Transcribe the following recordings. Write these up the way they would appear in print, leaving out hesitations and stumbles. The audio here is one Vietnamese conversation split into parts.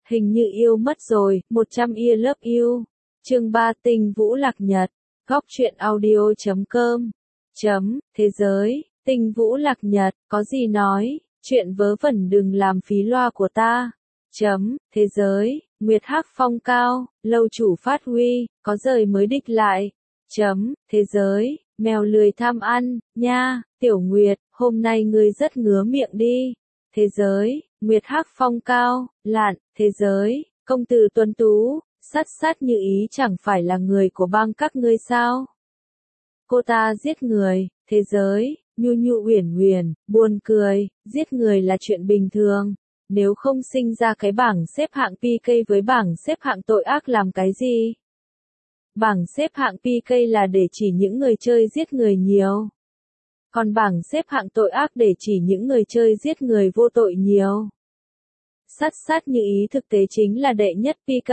Hình như yêu mất rồi, 100 year love you. Chương 3 Tinh Vũ Lạc Nhật. Góc truyện audio.com. Thế giới, Tinh Vũ Lạc Nhật, có gì nói, chuyện vớ vẩn đừng làm phí loa của ta. Thế giới, Nguyệt Hắc phong cao, lâu chủ phát huy, có rời mới đích lại. Thế giới, mèo lười tham ăn, nha, Tiểu Nguyệt, hôm nay ngươi rất ngứa miệng đi. Thế giới, Nguyệt Hắc phong cao, lạn, thế giới, công tử tuấn tú, sát như ý chẳng phải là người của bang các ngươi sao? Cô ta giết người, thế giới, nhu uyển uyển, buồn cười, giết người là chuyện bình thường. Nếu không sinh ra cái bảng xếp hạng PK với bảng xếp hạng tội ác làm cái gì? Bảng xếp hạng PK là để chỉ những người chơi giết người nhiều. Còn bảng xếp hạng tội ác để chỉ những người chơi giết người vô tội nhiều. Sát như ý thực tế chính là đệ nhất PK.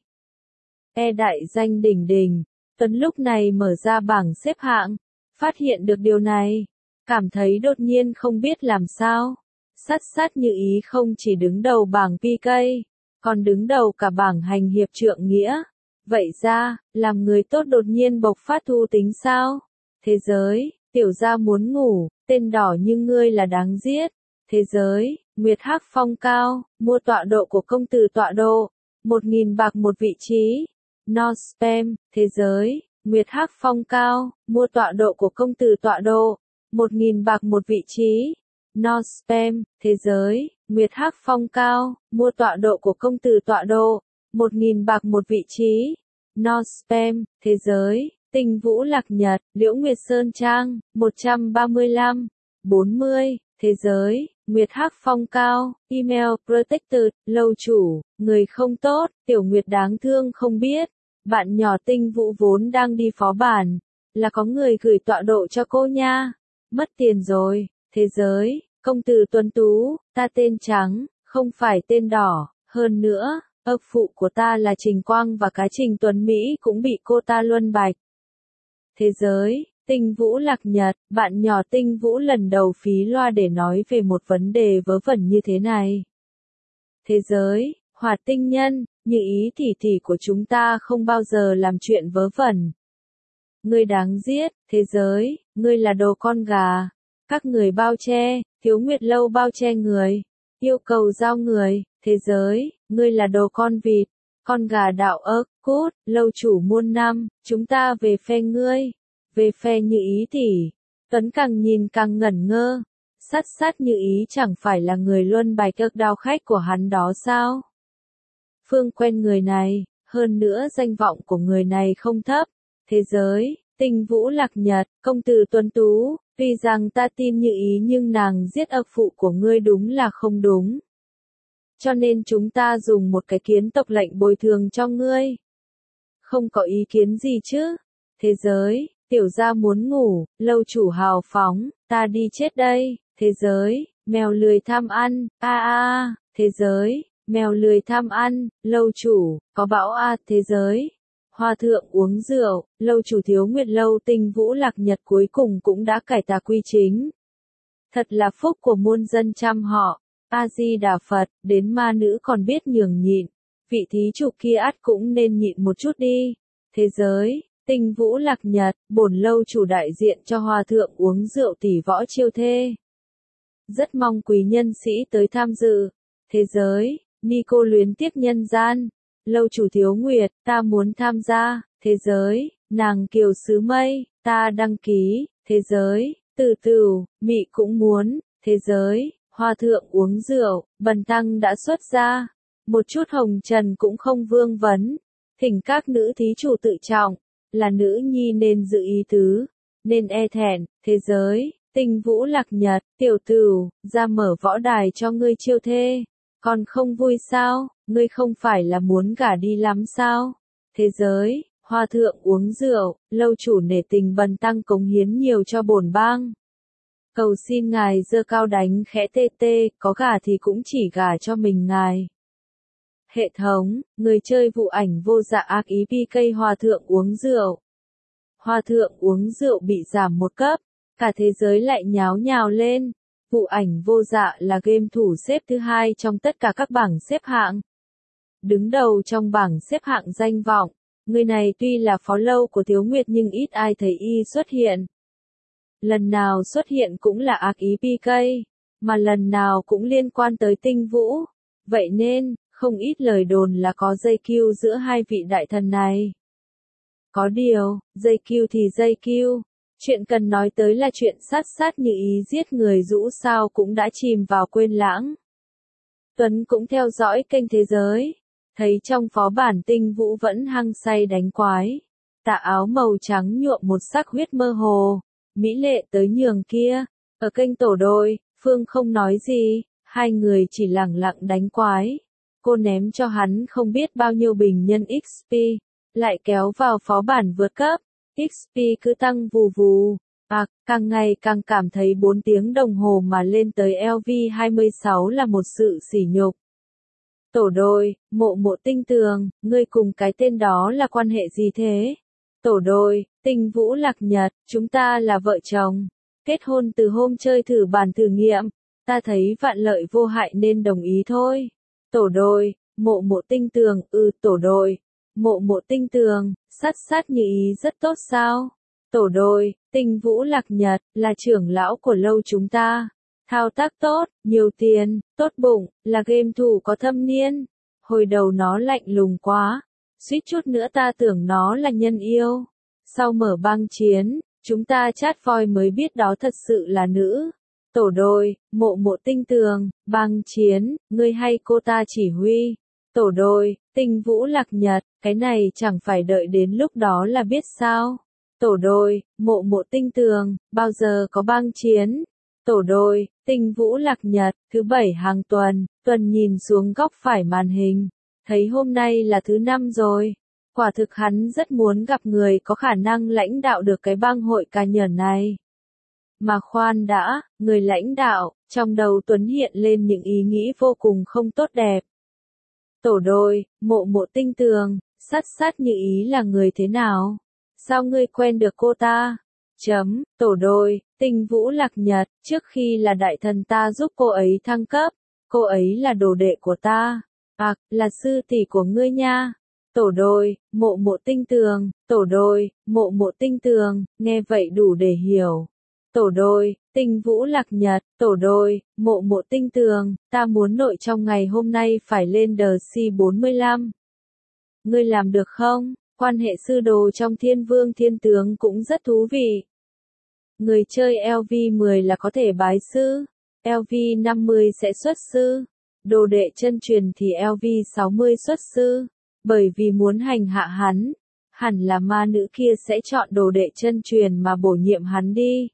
Đại danh đỉnh đỉnh, Tuấn lúc này mở ra bảng xếp hạng, phát hiện được điều này, cảm thấy đột nhiên không biết làm sao. Sát như ý không chỉ đứng đầu bảng PK, còn đứng đầu cả bảng hành hiệp trượng nghĩa. Vậy ra, làm người tốt đột nhiên bộc phát thu tính sao? Thế giới, tiểu gia muốn ngủ, tên đỏ như ngươi là đáng giết. Thế giới, Nguyệt Hắc phong cao, mua tọa độ của công tử tọa độ, 1.000 bạc một vị trí. No spam, thế giới, Nguyệt Hắc phong cao, mua tọa độ của công tử tọa độ, 1.000 bạc một vị trí. No spam, thế giới, Nguyệt Hắc phong cao, mua tọa độ của công tử tọa độ, 1.000 bạc một vị trí. No spam, thế giới, Tinh Vũ Lạc Nhật, Liễu Nguyệt Sơn Trang, 135, 40, thế giới, Nguyệt Hắc phong cao, email protected, lâu chủ, người không tốt, Tiểu Nguyệt đáng thương không biết. Bạn nhỏ Tinh Vũ vốn đang đi phó bản, là có người gửi tọa độ cho cô nha. Mất tiền rồi, thế giới, công tử tuấn tú, ta tên trắng, không phải tên đỏ, hơn nữa, ấp phụ của ta là Trình Quang và cá Trình Tuấn Mỹ cũng bị cô ta luân bạch. Thế giới, Tinh Vũ Lạc Nhật, bạn nhỏ Tinh Vũ lần đầu phí loa để nói về một vấn đề vớ vẩn như thế này. Thế giới, Hoạt Tinh Nhân, như ý tỷ của chúng ta không bao giờ làm chuyện vớ vẩn. Ngươi đáng giết, thế giới, ngươi là đồ con gà. Các người bao che, Thiếu Nguyệt Lâu bao che người, yêu cầu giao người, thế giới, ngươi là đồ con vịt, con gà đạo ớt, cút, lâu chủ muôn năm, chúng ta về phe ngươi, về phe như ý tỷ. Tuấn càng nhìn càng ngẩn ngơ, sát như ý chẳng phải là người luân bài cực đao khách của hắn đó sao? Phương quen người này, hơn nữa danh vọng của người này không thấp. Thế giới, Tinh Vũ Lạc Nhật, công tử tuấn tú, tuy rằng ta tin như ý nhưng nàng giết ấp phụ của ngươi đúng là không đúng. Cho nên chúng ta dùng một cái kiến tộc lệnh bồi thường cho ngươi. Không có ý kiến gì chứ? Thế giới, tiểu gia muốn ngủ, lâu chủ hào phóng, ta đi chết đây. Thế giới, mèo lười tham ăn, thế giới, mèo lười tham ăn, lâu chủ, có bão thế giới. Hoa thượng uống rượu, lâu chủ Thiếu Nguyệt Lâu Tinh Vũ Lạc Nhật cuối cùng cũng đã cải tà quy chính. Thật là phúc của muôn dân trăm họ. A-di-đà Phật, đến ma nữ còn biết nhường nhịn. Vị thí chủ kia ắt cũng nên nhịn một chút đi. Thế giới, Tinh Vũ Lạc Nhật, bổn lâu chủ đại diện cho Hoa thượng uống rượu tỷ võ chiêu thê. Rất mong quý nhân sĩ tới tham dự. Thế giới, Nico luyến tiếc nhân gian. Lâu chủ Thiếu Nguyệt, ta muốn tham gia. Thế giới, nàng kiều sứ mây, ta đăng ký. Thế giới, Từ Tửu, Mị cũng muốn. Thế giới, Hoa thượng uống rượu, bần tăng đã xuất ra. Một chút hồng trần cũng không vương vấn. Thỉnh các nữ thí chủ tự trọng, là nữ nhi nên giữ ý tứ, nên e thẹn. Thế giới, Tinh Vũ Lạc Nhật, tiểu tửu, ra mở võ đài cho ngươi chiêu thê. Còn không vui sao, ngươi không phải là muốn gả đi lắm sao? Thế giới, Hoa thượng uống rượu, lâu chủ nể tình bần tăng cống hiến nhiều cho bổn bang. Cầu xin ngài giơ cao đánh khẽ tê, có gả thì cũng chỉ gả cho mình ngài. Hệ thống, người chơi vụ ảnh vô dạ ác ý PK Hoa thượng uống rượu. Hoa thượng uống rượu bị giảm một cấp, cả thế giới lại nháo nhào lên. Vụ ảnh vô dạ là game thủ xếp thứ 2 trong tất cả các bảng xếp hạng. đứng đầu trong bảng xếp hạng danh vọng. Người này tuy là follow của Tiếu Nguyệt nhưng ít ai thấy y xuất hiện. Lần nào xuất hiện cũng là ác ý PK, mà lần nào cũng liên quan tới Tinh Vũ. Vậy nên, không ít lời đồn là có dây kiu giữa hai vị đại thần này. Có điều, dây kiu thì dây kiu. Chuyện cần nói tới là chuyện sát như ý giết người rũ sao cũng đã chìm vào quên lãng. Tuấn cũng theo dõi kênh Thế Giới. Thấy trong phó bản Tinh Vũ vẫn hăng say đánh quái. Tà áo màu trắng nhuộm một sắc huyết mơ hồ. Mỹ lệ tới nhường kia. Ở kênh tổ đội, Phương không nói gì. Hai người chỉ lẳng lặng đánh quái. Cô ném cho hắn không biết bao nhiêu bình nhân XP. Lại kéo vào phó bản vượt cấp. XP cứ tăng vù vù. Càng ngày càng cảm thấy 4 tiếng đồng hồ mà lên tới LV26 là một sự sỉ nhục. Tổ đội, mộ tinh tường, ngươi cùng cái tên đó là quan hệ gì thế? Tổ đội, Tinh Vũ Lạc Nhật, chúng ta là vợ chồng. Kết hôn từ hôm chơi thử bản thử nghiệm. Ta thấy vạn lợi vô hại nên đồng ý thôi. Tổ đội, mộ tinh tường, tổ đội. Mộ tinh tường, sát như ý rất tốt sao? Tổ đội, Tinh Vũ Lạc Nhật, là trưởng lão của lâu chúng ta. Thao tác tốt, nhiều tiền, tốt bụng, là game thủ có thâm niên. Hồi đầu nó lạnh lùng quá. Suýt chút nữa ta tưởng nó là nhân yêu. Sau mở băng chiến, chúng ta chat voi mới biết đó thật sự là nữ. Tổ đội, mộ tinh tường, băng chiến, ngươi hay cô ta chỉ huy. Tổ đội, Tinh Vũ Lạc Nhật, cái này chẳng phải đợi đến lúc đó là biết sao. Tổ đội, mộ tinh tường, bao giờ có băng chiến. Tổ đội, Tinh Vũ Lạc Nhật, thứ 7 hàng tuần, Tuần nhìn xuống góc phải màn hình. Thấy hôm nay là thứ 5 rồi. Quả thực hắn rất muốn gặp người có khả năng lãnh đạo được cái bang hội ca nhởn này. Mà khoan đã, người lãnh đạo, trong đầu Tuấn hiện lên những ý nghĩ vô cùng không tốt đẹp. Tổ đội, mộ tinh tường, sát như ý là người thế nào? Sao ngươi quen được cô ta? Tổ đội, Tinh Vũ Lạc Nhật, trước khi là đại thần ta giúp cô ấy thăng cấp. Cô ấy là đồ đệ của ta. Là sư tỷ của ngươi nha. Tổ đội, mộ tinh tường, tổ đội, mộ tinh tường, nghe vậy đủ để hiểu. Tổ đội, Tinh Vũ Lạc Nhật, tổ đội, mộ tinh tường, ta muốn nội trong ngày hôm nay phải lên DC45. Ngươi làm được không? Quan hệ sư đồ trong Thiên Vương Thiên Tướng cũng rất thú vị. Người chơi LV10 là có thể bái sư, LV50 sẽ xuất sư, đồ đệ chân truyền thì LV60 xuất sư, bởi vì muốn hành hạ hắn, hẳn là ma nữ kia sẽ chọn đồ đệ chân truyền mà bổ nhiệm hắn đi.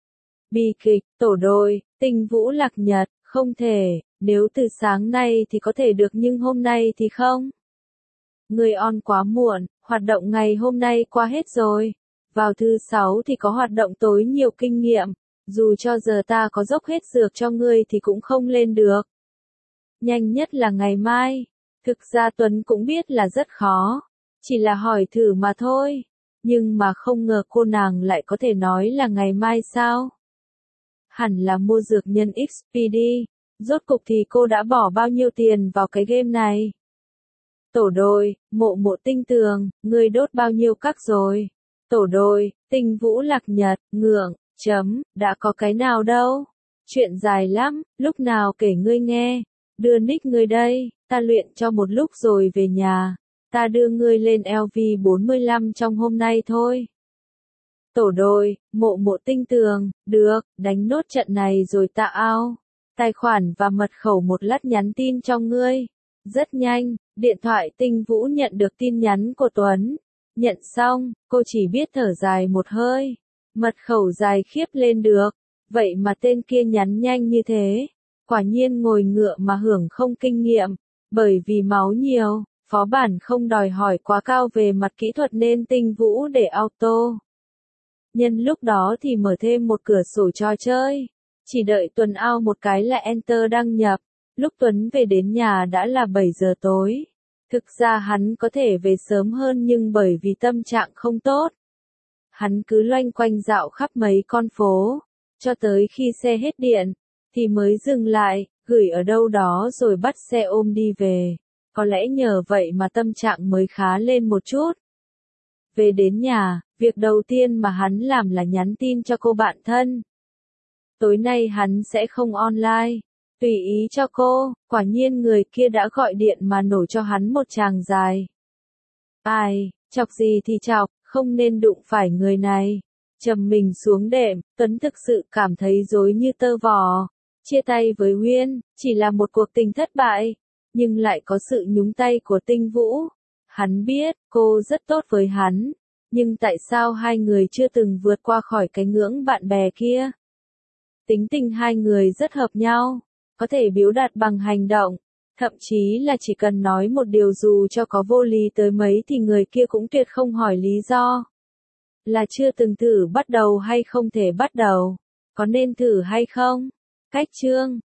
Bi kịch, tổ đội, Tinh Vũ Lạc Nhật, không thể, nếu từ sáng nay thì có thể được nhưng hôm nay thì không. Người on quá muộn, hoạt động ngày hôm nay qua hết rồi. Vào thứ 6 thì có hoạt động tối nhiều kinh nghiệm, dù cho giờ ta có dốc hết dược cho ngươi thì cũng không lên được. Nhanh nhất là ngày mai. Thực ra Tuấn cũng biết là rất khó, chỉ là hỏi thử mà thôi. Nhưng mà không ngờ cô nàng lại có thể nói là ngày mai sao? Hẳn là mua dược nhân XP đi. Rốt cục thì cô đã bỏ bao nhiêu tiền vào cái game này? Tổ đội, mộ tinh tường, ngươi đốt bao nhiêu các rồi? Tổ đội, Tinh Vũ Lạc Nhật, ngượng, đã có cái nào đâu. Chuyện dài lắm, lúc nào kể ngươi nghe. Đưa nick ngươi đây, ta luyện cho một lúc rồi về nhà. Ta đưa ngươi lên LV45 trong hôm nay thôi. Tổ đội, mộ tinh tường, được, đánh nốt trận này rồi ta out. Tài khoản và mật khẩu một lát nhắn tin cho ngươi. Rất nhanh, điện thoại Tinh Vũ nhận được tin nhắn của Tuấn. Nhận xong, cô chỉ biết thở dài một hơi. Mật khẩu dài khiếp lên được. Vậy mà tên kia nhắn nhanh như thế. Quả nhiên ngồi ngựa mà hưởng không kinh nghiệm. Bởi vì máu nhiều, phó bản không đòi hỏi quá cao về mặt kỹ thuật nên Tinh Vũ để auto. Nhân lúc đó thì mở thêm một cửa sổ trò chơi. Chỉ đợi Tuấn out một cái là enter đăng nhập. Lúc Tuấn về đến nhà đã là 7 giờ tối. Thực ra hắn có thể về sớm hơn nhưng bởi vì tâm trạng không tốt. Hắn cứ loanh quanh dạo khắp mấy con phố. Cho tới khi xe hết điện, thì mới dừng lại, gửi ở đâu đó rồi bắt xe ôm đi về. có lẽ nhờ vậy mà tâm trạng mới khá lên một chút. Về đến nhà, việc đầu tiên mà hắn làm là nhắn tin cho cô bạn thân. Tối nay hắn sẽ không online. Tùy ý cho cô, quả nhiên người kia đã gọi điện mà nổ cho hắn một tràng dài. Ai, chọc gì thì chọc, không nên đụng phải người này. Trầm mình xuống đệm, Tuấn thực sự cảm thấy rối như tơ vò. Chia tay với Uyên, chỉ là một cuộc tình thất bại, nhưng lại có sự nhúng tay của Tinh Vũ. Hắn biết, cô rất tốt với hắn, nhưng tại sao hai người chưa từng vượt qua khỏi cái ngưỡng bạn bè kia? Tính tình hai người rất hợp nhau, có thể biểu đạt bằng hành động, thậm chí là chỉ cần nói một điều dù cho có vô lý tới mấy thì người kia cũng tuyệt không hỏi lý do. Là chưa từng thử bắt đầu hay không thể bắt đầu? Có nên thử hay không? Cách chương